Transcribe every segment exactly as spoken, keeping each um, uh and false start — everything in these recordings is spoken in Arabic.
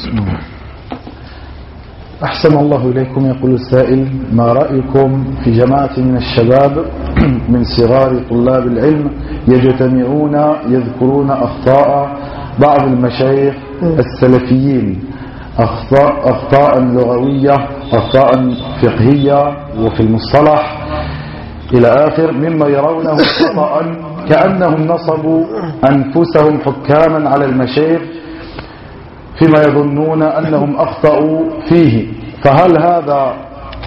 أحسن الله إليكم. يقول السائل: ما رأيكم في جماعة من الشباب من صغار طلاب العلم يجتمعون يذكرون أخطاء بعض المشايخ السلفيين، أخطاء, أخطاء لغوية، أخطاء فقهية وفي المصطلح إلى آخر، مما يرونه خطأ، كأنهم نصبوا أنفسهم حكاما على المشايخ فيما يظنون أنهم أخطأوا فيه، فهل هذا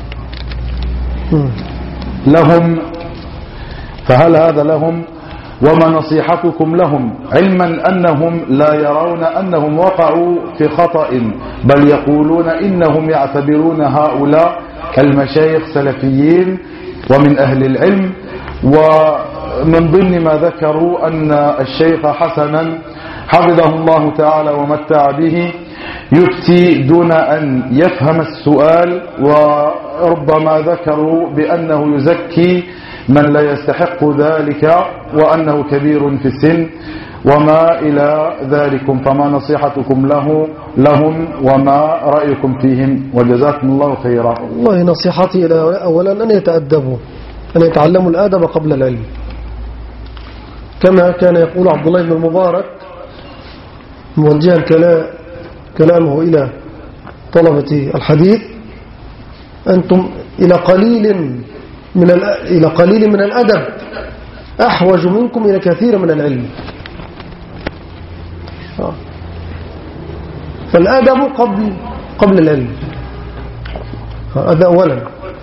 لهم فهل هذا لهم وما نصيحتكم لهم، علما أنهم لا يرون أنهم وقعوا في خطأ، بل يقولون إنهم يعتبرون هؤلاء المشايخ سلفيين ومن أهل العلم. ومن ضمن ما ذكروا أن الشيخ حسنا حفظه الله تعالى ومتع به يفتي دون أن يفهم السؤال، وربما ذكروا بأنه يزكي من لا يستحق ذلك وأنه كبير في السن وما إلى ذلك، فما نصيحتكم له لهم وما رأيكم فيهم، وجزاكم الله خيرا. والله نصيحتي أولا أن يتأدبوا، أن يتعلموا الآدب قبل العلم، كما كان يقول عبد الله بن المبارك موجها كلامه إلى طلبة الحديث: أنتم إلى قليل من إلى قليل من الأدب أحوج منكم إلى كثير من العلم. فالأدب قبل قبل العلم، هذا أولا.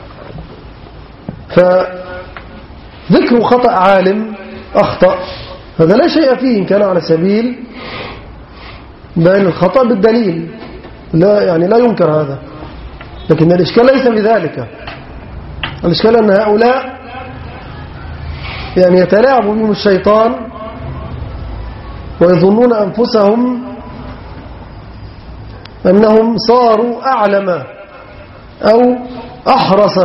فذكر خطأ عالم أخطأ هذا لا شيء فيه إن كان على سبيل بين الخطأ بالدليل، لا يعني لا ينكر هذا، لكن الإشكال ليس بذلك. الإشكال أن هؤلاء يعني يتلاعب بهم الشيطان ويظنون أنفسهم أنهم صاروا أعلم أو أحرص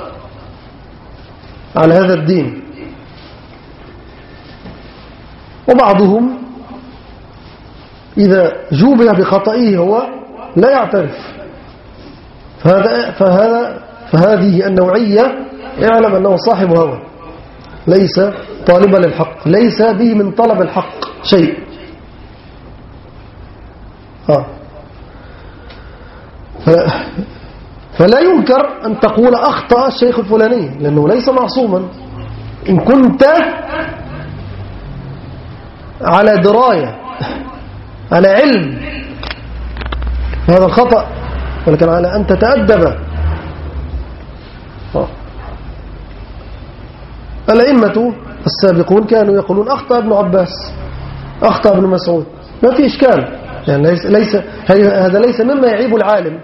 على هذا الدين، وبعضهم إذا جوبه بخطئه هو لا يعترف. فهذا فهذا فهذه النوعية اعلم أنه صاحب هوى، ليس طالبا للحق، ليس به من طلب الحق شيء. آه. فلا ينكر أن تقول أخطأ الشيخ الفلاني، لأنه ليس معصوما. إن كنت على دراية على علم هذا الخطأ، ولكن على أن تتأدب. الأئمة السابقون كانوا يقولون أخطأ ابن عباس، أخطأ ابن مسعود، ما في إشكال، يعني ليس, ليس هذا ليس مما يعيب العالم.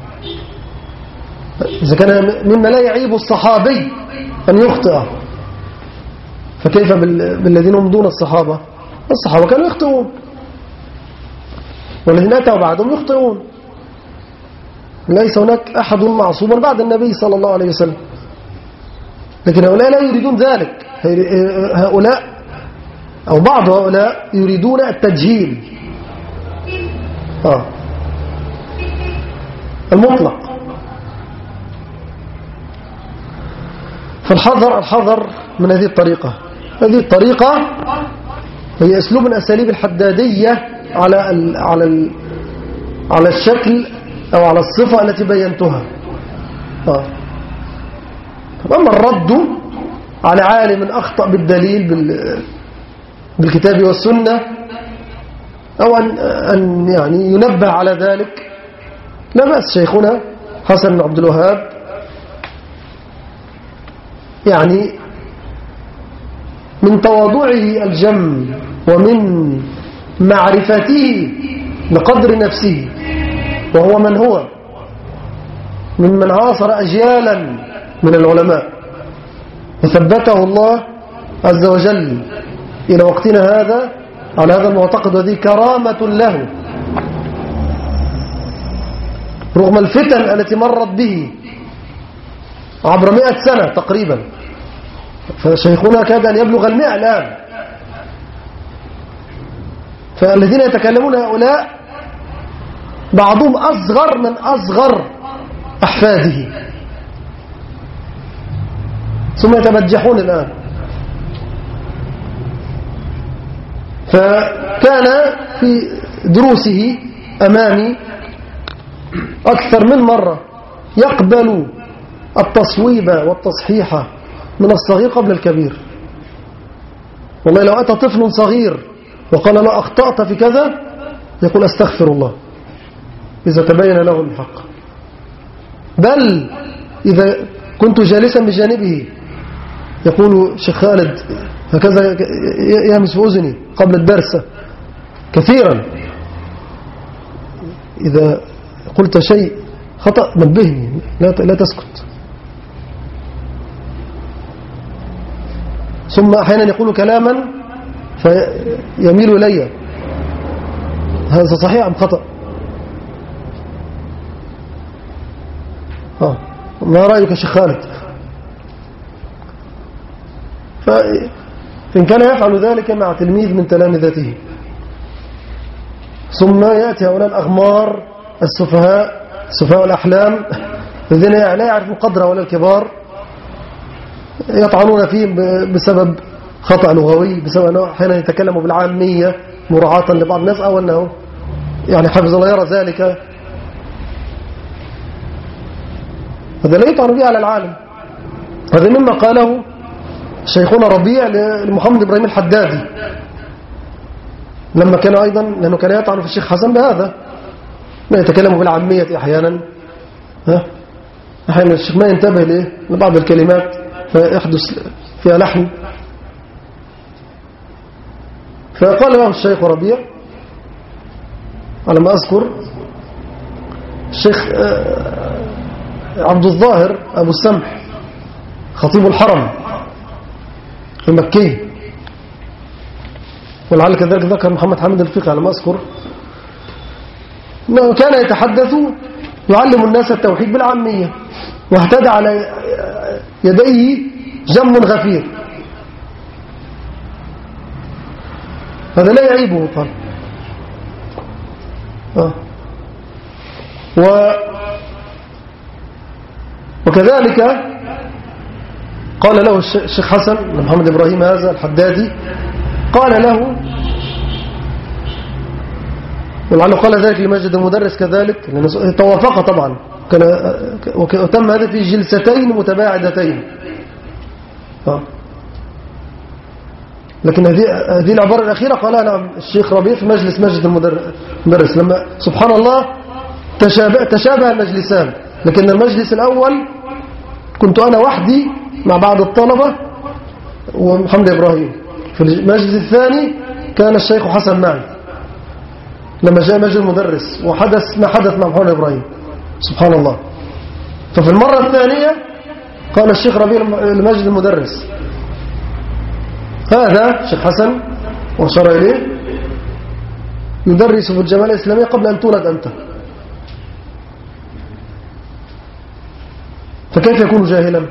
إذا كان مما لا يعيب الصحابي أن يخطئ، فكيف بالذين هم دون الصحابة؟ الصحابة كانوا يخطئون، والذين أتوا بعدهم يخطئون. ليس هناك أحد معصوما بعد النبي صلى الله عليه وسلم، لكن هؤلاء لا يريدون ذلك. هؤلاء أو بعض هؤلاء يريدون التجهيل آه. المطلق. فالحذر الحذر من هذه الطريقة. هذه الطريقة هي أسلوب من أساليب الحدادية على ال على ال على الشكل أو على الصفة التي بينتها. آه. أما الرد على عالم أخطأ بالدليل بالكتاب والسنة، أو أن, أن يعني ينبه على ذلك، لا بأس. شيخنا حسن بن عبد الوهاب يعني من تواضعه الجم ومن معرفته بقدر نفسه، وهو من هو ممن عاصر أجيالا من العلماء، وثبته الله عز وجل إلى وقتنا هذا على هذا المعتقد، وهذه كرامة له رغم الفتن التي مرت به عبر مئة سنة تقريبا. فشيخنا كاد أن يبلغ المئة الآن. فالذين يتكلمون هؤلاء بعضهم أصغر من أصغر أحفاده، ثم يتبجحون الآن. فكان في دروسه أمامي أكثر من مرة يقبل التصويب والتصحيح من الصغير قبل الكبير. والله لو أتى طفل صغير وقال لا أخطأت في كذا يقول أستغفر الله إذا تبين له الحق، بل إذا كنت جالسا بجانبه يقول شيخ خالد هكذا يهمس في أذني قبل الدرس كثيرا، إذا قلت شيء خطأ نبهني لا تسكت. ثم أحيانا يقول كلاما فيميل إلي هذا صحيح أم خطأ؟ آه. ما رأيك يا شيخ خالد؟ فإن كان يفعل ذلك مع تلميذ من تلامذته، ثم يأتي هؤلاء الأغمار السفهاء سفهاء الأحلام الذين لا يعرفون قدر ولا الكبار يطعنون فيه بسبب خطأ لغوي، بسبب أنه أحيانا يتكلموا بالعامية مراعاة لبعض الناس، أو أنه يعني حفظ الله يرى ذلك. هذا لا يطعن به على العالم. هذا مما قاله شيخنا ربيع لمحمد إبراهيم الحدادي لما كان أيضا، لأنه كان يطعن في الشيخ حسن بهذا، ما يتكلم بالعامية أحيانا، ها أحيانا الشيخ ما ينتبه ليه لبعض الكلمات فيحدث فيها لحن. فقال له الشيخ ربيع على ما أذكر الشيخ عبد الظاهر أبو السمح خطيب الحرم المكي، ولعل كذلك ذكر محمد حامد الفقي على ما أذكر، أنه كان يتحدث يعلم الناس التوحيد بالعامية، واهتدى على يديه جم غفير. هذا لا يعيبه قال. آه. و وكذلك قال له الشيخ حسن محمد إبراهيم هذا الحدادي، قال له، ولعله قال ذلك لمجد المدرس كذلك، لأنه توافق طبعا، كان وتم هذا في جلستين متباعدتين. آه. لكن هذه هذه العبارة الأخيرة قالها نعم الشيخ ربيع في مجلس مجد المدرس، لما سبحان الله تشابه, تشابه المجلسان. لكن المجلس الأول كنت أنا وحدي مع بعض الطلبة ومحمد إبراهيم، في المجلس الثاني كان الشيخ حسن معي لما جاء مجد المدرس، وحدث ما حدث مع محمد إبراهيم سبحان الله. ففي المرة الثانية قال الشيخ ربيع لمجد المدرس هذا الشيخ حسن وأشار إليه يدرس في الجماعة الإسلامية قبل أن تولد أنت، فكيف يكون جاهلا؟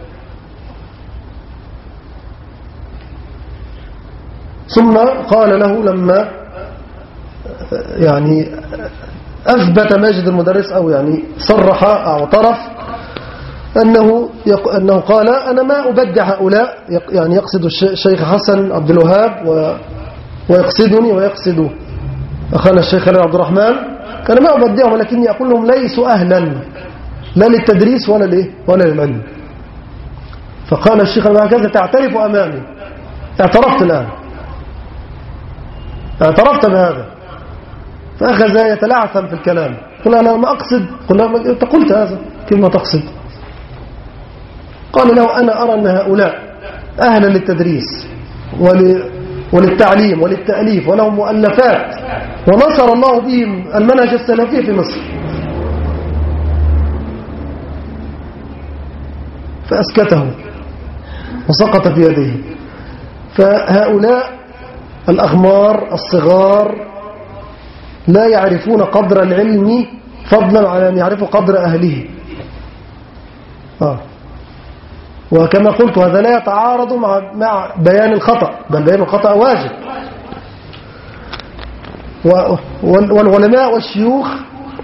ثم قال له لما يعني أثبت ماجد المدرس أو يعني صرح أو اعترف أنه أنه قال أنا ما أبدع هؤلاء، يعني يقصد الشيخ حسن عبد الوهاب ويقصدني ويقصد أخانا الشيخ خالد عبد الرحمن، كان ما أبدعهم ولكني أقول لهم ليسوا أهلا لا للتدريس ولا ليه ولا للعلم. فقال الشيخ هكذا تعترف أمامي؟ اعترفت الآن، اعترفت بهذا. فأخذ يتلعثم في الكلام، قل أنا ما أقصد، قل أنت قلت هذا كيف ما تقصد؟ قال له أنا أرى أن هؤلاء أهلا للتدريس وللتعليم وللتأليف ولهم مؤلفات، ونصر الله بهم المنهج السلفي في مصر. فأسكته وسقط في يديه. فهؤلاء الأغمار الصغار لا يعرفون قدر العلم فضلا على أن يعرفوا قدر أهله. آه. وكما قلت هذا لا يتعارض مع مع بيان الخطأ، بل بيان الخطأ واجب. والعلماء والشيوخ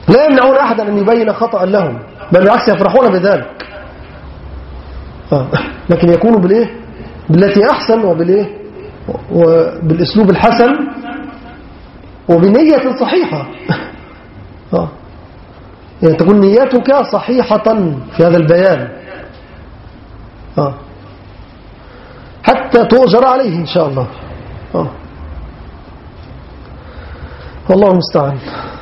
لا يمنعون أحدا أن يبين خطأ لهم، بل بالعكس يفرحون بذلك. آه. لكن يكونوا بالإيه؟ بالتي أحسن وبالإيه؟ وبالأسلوب الحسن وبنية صحيحة. آه. يعني تكون نيتك صحيحة في هذا البيان، آه. حتى تؤجر عليه إن شاء الله. آه. والله المستعان.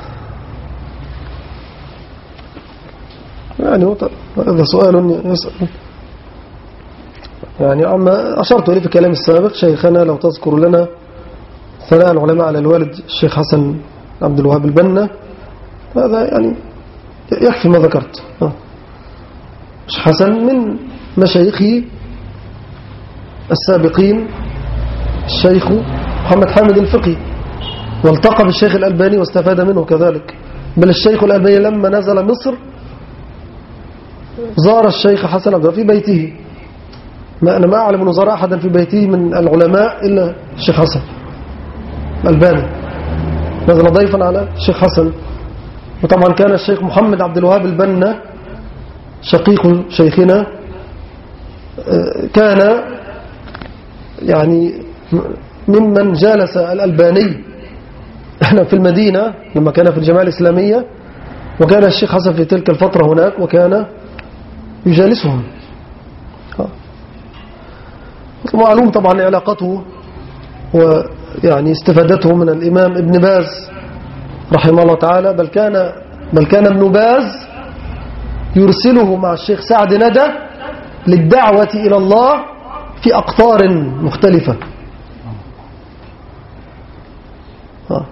يعني هذا سؤال يسأل، يعني عما أشرت إليه في كلام السابق. شيخنا لو تذكر لنا ثناء العلماء على الوالد الشيخ حسن عبد الوهاب البنا، هذا يعني يكفي ما ذكرت. الشيخ حسن من مشايخه السابقين الشيخ محمد حامد الفقي، والتقى بالشيخ الألباني واستفاد منه كذلك. بل الشيخ الألباني لما نزل مصر زار الشيخ حسن عبد الوهاب في بيته. ما أنا ما أعلم أنه زار أحدا في بيته من العلماء إلا الشيخ حسن الألباني، نزل ضيفا على الشيخ حسن. وطبعا كان الشيخ محمد عبد الوهاب البنا شقيق شيخنا، كان يعني ممن جالس الألباني احنا في المدينة لما كان في الجماعة الإسلامية، وكان الشيخ حسن في تلك الفترة هناك وكان يجالسهم. معلوم طبعا علاقته ويعني استفادته من الإمام ابن باز رحمه الله تعالى. بل كان بل كان ابن باز يرسله مع الشيخ سعد ندى للدعوة إلى الله في أقطار مختلفة. آه.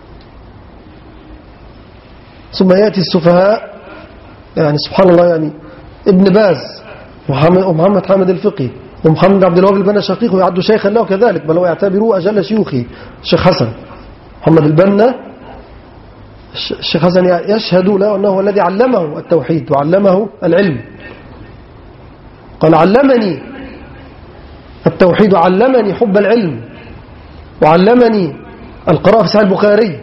ثم يأتي السفهاء، يعني سبحان الله، يعني ابن باز ومحمد حامد الفقي ومحمد عبد الوهاب البنا شقيقه يعد شيخا له كذلك، بل هو يعتبروه أجل شيوخي الشيخ حسن محمد البنا. الشيخ حسن يشهد له أنه هو الذي علمه التوحيد وعلمه العلم. قال علمني التوحيد وعلمني حب العلم وعلمني القراءة في صحيح البخاري.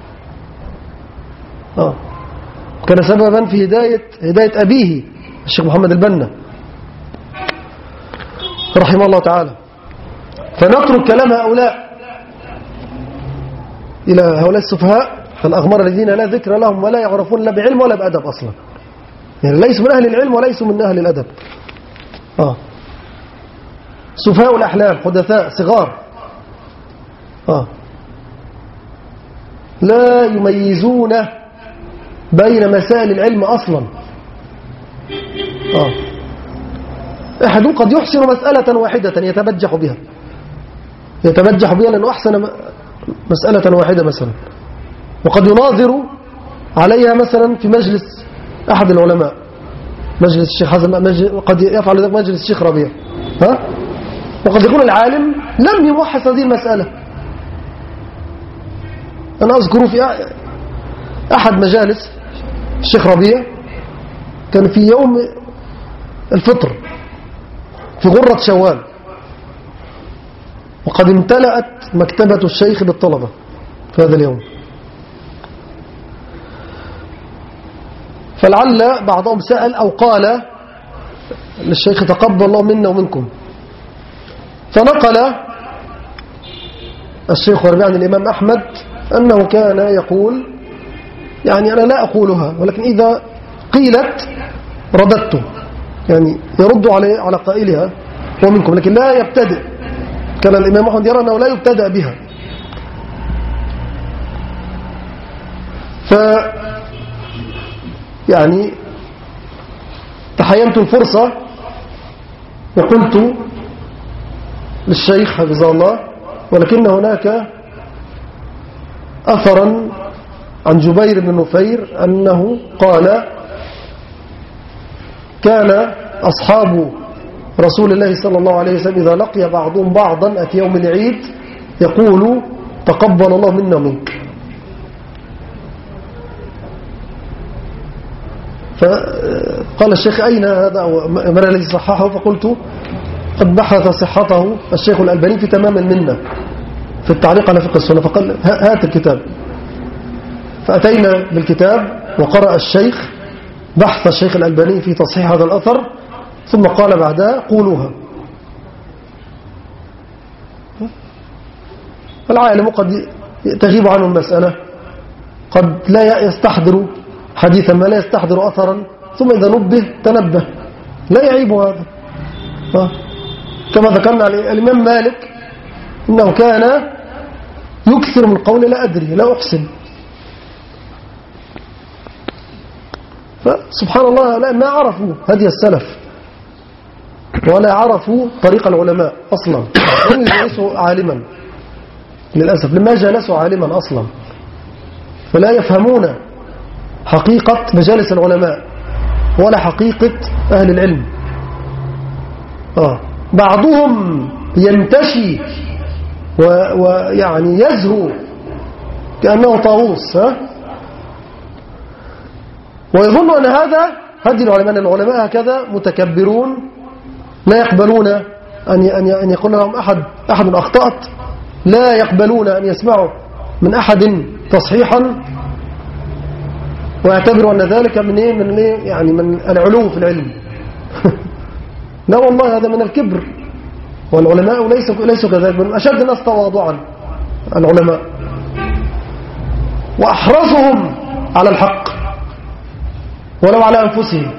آه. كان سببا في هداية, هداية أبيه الشيخ محمد البنا رحمه الله تعالى. فنترك كلام هؤلاء إلى هؤلاء السفهاء الأغمار الذين لا ذكر لهم ولا يعرفون لا بعلم ولا بأدب أصلا، يعني ليسوا من أهل العلم وليسوا من أهل الأدب. آه. سفهاء الأحلام، حدثاء صغار، آه. لا يميزون بين مسائل العلم أصلا. آه. أحد قد يحسن مسألة واحدة يتبجح بها يتبجح بها لأنه أحسن مسألة واحدة مثلا، وقد يناظر عليها مثلا في مجلس أحد العلماء، مجلس الشيخ حسن، قد يفعل ذلك مجلس الشيخ ربيع، ها؟ وقد يكون العالم لم يمحص هذه المسألة. أنا أذكر في أحد مجالس الشيخ ربيع كان في يوم الفطر في غرة شوال، وقد امتلأت مكتبة الشيخ بالطلبة في هذا اليوم. فلعل بعضهم سأل أو قال للشيخ تقبل الله منا ومنكم، فنقل الشيخ ربيع عن الإمام أحمد أنه كان يقول، يعني أنا لا أقولها ولكن إذا قيلت رددته، يعني يرد على على قائلها ومنكم، لكن لا يبتدئ. كان الإمام أحمد يرى أنه لا يبتدأ بها. ف يعني تحينت الفرصة وقلت للشيخ حفظه الله، ولكن هناك أثرا عن جبير بن نفير أنه قال كان أصحاب رسول الله صلى الله عليه وسلم إذا لقي بعضهم بعضا أتي يوم العيد يقول تقبل الله منا ومنك. فقال الشيخ أين هذا من الذي صححه؟ فقلت قد بحث صحته الشيخ الألباني في تمام المنة في التعليق على فقه السنة، فقال هات الكتاب. فأتينا بالكتاب وقرأ الشيخ بحث الشيخ الألباني في تصحيح هذا الأثر، ثم قال بعدها قولوها. العالم قد تغيب عنه المسألة، قد لا يستحضر حديثا ما لا يستحضر أثرا، ثم إذا نبه تنبه، لا يعيب هذا. كما ذكرنا على الإمام مالك إنه كان يكثر من قول لا أدري لا أحسن. فسبحان الله لا ما عرفوا هدي السلف ولا عرفوا طريق العلماء أصلا، هم جلسوا عالما للأسف، لما جلسوا عالما أصلا فلا يفهمون حقيقة مجالس العلماء ولا حقيقة أهل العلم. آه. بعضهم ينتشي ويعني يزهو كأنه طاووس، ها؟ ويظن أن هذا هدي العلماء، أن العلماء هكذا متكبرون لا يقبلون أن أن يقول لهم أحد أحد أخطأت، لا يقبلون أن يسمعوا من أحد تصحيحا، ويعتبروا أن ذلك من إيه من إيه يعني من العلو في العلم. لا والله هذا من الكبر، والعلماء ليسوا ليسوا كذلك، من أشد الناس تواضعا العلماء وأحرصهم على الحق ولو على أنفسهم.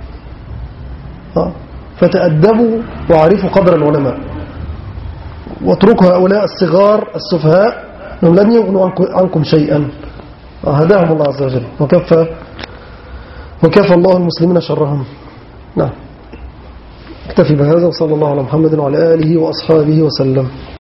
فتأدبوا وعرفوا قدر العلماء، واتركوا هؤلاء الصغار السفهاء انهم لن يغنوا عنكم شيئا. هداهم الله عز وجل وكفى وكفى الله المسلمين شرهم. نعم، اكتفي بهذا، وصلى الله على محمد وعلى آله وأصحابه وسلم.